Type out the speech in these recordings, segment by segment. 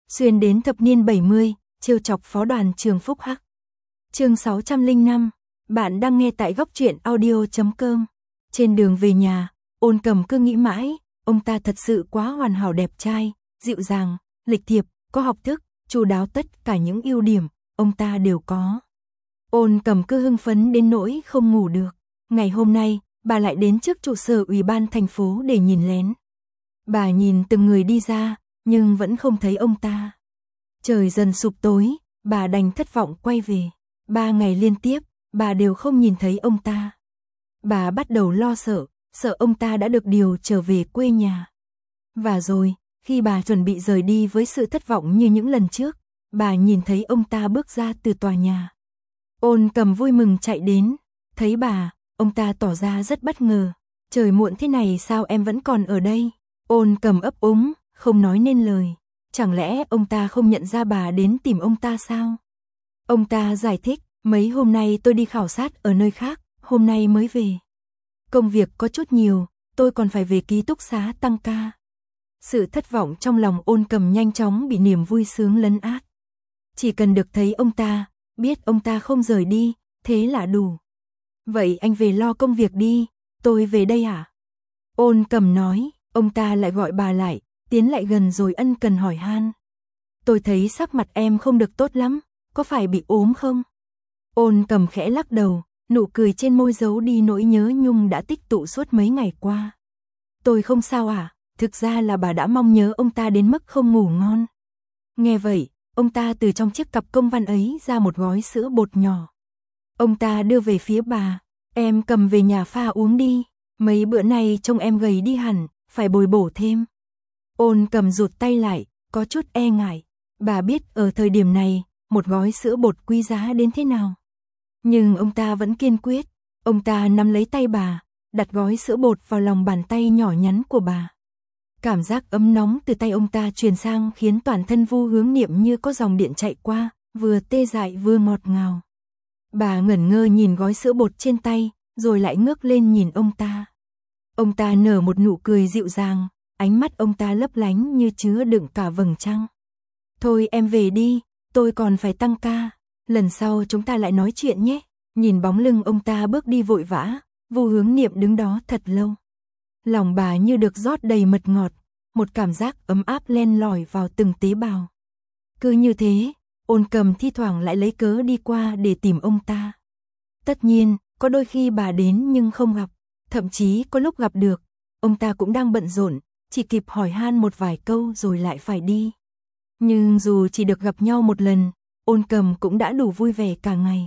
xuyên đến thập niên 70, trêu chọc phó đoàn trường Phúc Hắc. Chương 605, bạn đang nghe tại góc truyện audio.com. Trên đường về nhà, Ôn Cầm cứ nghĩ mãi, ông ta thật sự quá hoàn hảo, đẹp trai, dịu dàng, lịch thiệp, có học thức, chu đáo, tất cả những ưu điểm ông ta đều có. Ôn Cầm cứ hưng phấn đến nỗi không ngủ được. Ngày hôm nay, bà lại đến trước trụ sở ủy ban thành phố để nhìn lén. Bà nhìn từng người đi ra, nhưng vẫn không thấy ông ta. Trời dần sụp tối, bà đành thất vọng quay về. 3 ngày liên tiếp, bà đều không nhìn thấy ông ta. Bà bắt đầu lo sợ, sợ ông ta đã được điều trở về quê nhà. Và rồi, khi bà chuẩn bị rời đi với sự thất vọng như những lần trước, bà nhìn thấy ông ta bước ra từ tòa nhà. Ôn Cầm vui mừng chạy đến, thấy bà, ông ta tỏ ra rất bất ngờ. Trời muộn thế này sao em vẫn còn ở đây? Ôn Cầm ấp úng, không nói nên lời. Chẳng lẽ ông ta không nhận ra bà đến tìm ông ta sao? Ông ta giải thích, mấy hôm nay tôi đi khảo sát ở nơi khác, hôm nay mới về. Công việc có chút nhiều, tôi còn phải về ký túc xá tăng ca. Sự thất vọng trong lòng Ôn Cầm nhanh chóng bị niềm vui sướng lấn át. Chỉ cần được thấy ông ta, biết ông ta không rời đi, thế là đủ. Vậy anh về lo công việc đi, tôi về đây à? Ôn Cầm nói, ông ta lại gọi bà lại, tiến lại gần rồi ân cần hỏi han. Tôi thấy sắc mặt em không được tốt lắm, có phải bị ốm không? Ôn Cầm khẽ lắc đầu, nụ cười trên môi giấu đi nỗi nhớ nhung đã tích tụ suốt mấy ngày qua. Tôi không sao à, thực ra là bà đã mong nhớ ông ta đến mức không ngủ ngon. Nghe vậy, ông ta từ trong chiếc cặp công văn ấy ra một gói sữa bột nhỏ. Ông ta đưa về phía bà, em cầm về nhà pha uống đi, mấy bữa nay trông em gầy đi hẳn, phải bồi bổ thêm. Ôn Cầm rụt tay lại, có chút e ngại. Bà biết ở thời điểm này, một gói sữa bột quý giá đến thế nào. Nhưng ông ta vẫn kiên quyết. Ông ta nắm lấy tay bà, đặt gói sữa bột vào lòng bàn tay nhỏ nhắn của bà. Cảm giác ấm nóng từ tay ông ta truyền sang khiến toàn thân Vu Hướng Niệm như có dòng điện chạy qua, vừa tê dại vừa ngọt ngào. Bà ngẩn ngơ nhìn gói sữa bột trên tay, rồi lại ngước lên nhìn ông ta. Ông ta nở một nụ cười dịu dàng, ánh mắt ông ta lấp lánh như chứa đựng cả vầng trăng. Thôi em về đi, tôi còn phải tăng ca, lần sau chúng ta lại nói chuyện nhé. Nhìn bóng lưng ông ta bước đi vội vã, Vu Hướng Niệm đứng đó thật lâu. Lòng bà như được rót đầy mật ngọt, một cảm giác ấm áp len lỏi vào từng tế bào. Cứ như thế, Ôn Cầm thi thoảng lại lấy cớ đi qua để tìm ông ta. Tất nhiên, có đôi khi bà đến nhưng không gặp, thậm chí có lúc gặp được, ông ta cũng đang bận rộn, chỉ kịp hỏi han một vài câu rồi lại phải đi. Nhưng dù chỉ được gặp nhau một lần, Ôn Cầm cũng đã đủ vui vẻ cả ngày.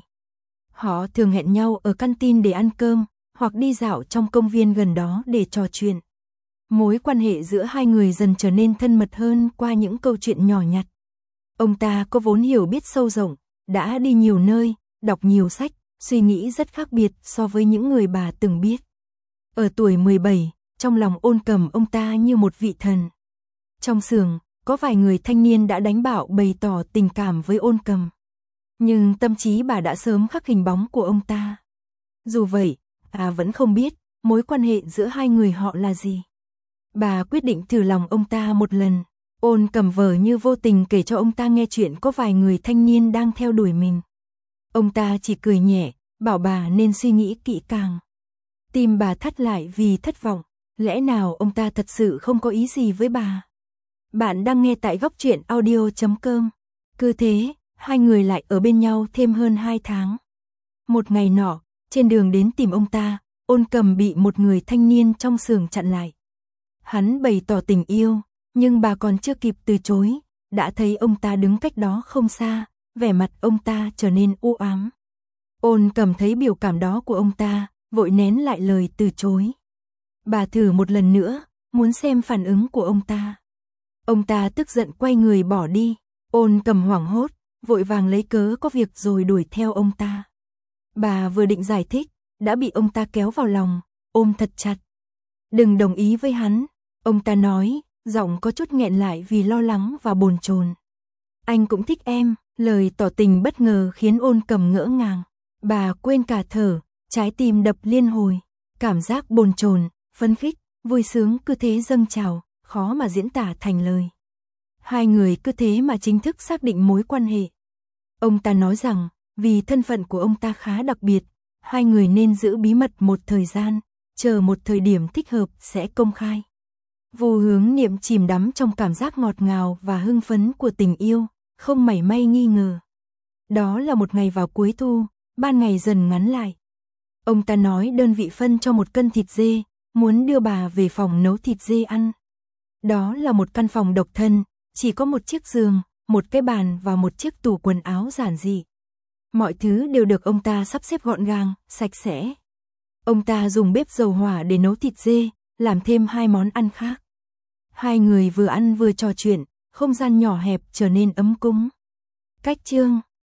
Họ thường hẹn nhau ở canteen để ăn cơm, hoặc đi dạo trong công viên gần đó để trò chuyện. Mối quan hệ giữa hai người dần trở nên thân mật hơn qua những câu chuyện nhỏ nhặt. Ông ta có vốn hiểu biết sâu rộng, đã đi nhiều nơi, đọc nhiều sách, suy nghĩ rất khác biệt so với những người bà từng biết. Ở tuổi 17, trong lòng Ôn Cầm ông ta như một vị thần. Trong xưởng, có vài người thanh niên đã đánh bạo bày tỏ tình cảm với Ôn Cầm. Nhưng tâm trí bà đã sớm khắc hình bóng của ông ta. Dù vậy, bà vẫn không biết mối quan hệ giữa hai người họ là gì. Bà quyết định thử lòng ông ta một lần. Ôn Cầm vờ như vô tình kể cho ông ta nghe chuyện có vài người thanh niên đang theo đuổi mình. Ông ta chỉ cười nhẹ, bảo bà nên suy nghĩ kỹ càng. Tim bà thắt lại vì thất vọng. Lẽ nào ông ta thật sự không có ý gì với bà? Bạn đang nghe tại góc truyện audio.com. Cứ thế, hai người lại ở bên nhau thêm hơn 2 tháng. Một ngày nọ, trên đường đến tìm ông ta, Ôn Cầm bị một người thanh niên trong xưởng chặn lại. Hắn bày tỏ tình yêu, nhưng bà còn chưa kịp từ chối, đã thấy ông ta đứng cách đó không xa, vẻ mặt ông ta trở nên u ám. Ôn Cầm thấy biểu cảm đó của ông ta, vội nén lại lời từ chối. Bà thử một lần nữa, muốn xem phản ứng của ông ta. Ông ta tức giận quay người bỏ đi. Ôn Cầm hoảng hốt, vội vàng lấy cớ có việc rồi đuổi theo ông ta. Bà vừa định giải thích, đã bị ông ta kéo vào lòng, ôm thật chặt. Đừng đồng ý với hắn, ông ta nói, giọng có chút nghẹn lại vì lo lắng và bồn chồn. Anh cũng thích em, lời tỏ tình bất ngờ khiến Ôn Cầm ngỡ ngàng. Bà quên cả thở, trái tim đập liên hồi, cảm giác bồn chồn, phấn khích, vui sướng cứ thế dâng trào, khó mà diễn tả thành lời. Hai người cứ thế mà chính thức xác định mối quan hệ. Ông ta nói rằng, vì thân phận của ông ta khá đặc biệt, hai người nên giữ bí mật một thời gian, chờ một thời điểm thích hợp sẽ công khai. Vô Hướng Niệm chìm đắm trong cảm giác ngọt ngào và hưng phấn của tình yêu, không mảy may nghi ngờ. Đó là một ngày vào cuối thu, ban ngày dần ngắn lại. Ông ta nói đơn vị phân cho 1 cân thịt dê, muốn đưa bà về phòng nấu thịt dê ăn. Đó là một căn phòng độc thân, chỉ có một chiếc giường, một cái bàn và một chiếc tủ quần áo giản dị. Mọi thứ đều được ông ta sắp xếp gọn gàng, sạch sẽ. Ông ta dùng bếp dầu hỏa để nấu thịt dê, làm thêm 2 món ăn khác. Hai người vừa ăn vừa trò chuyện, không gian nhỏ hẹp trở nên ấm cúng. Cách chương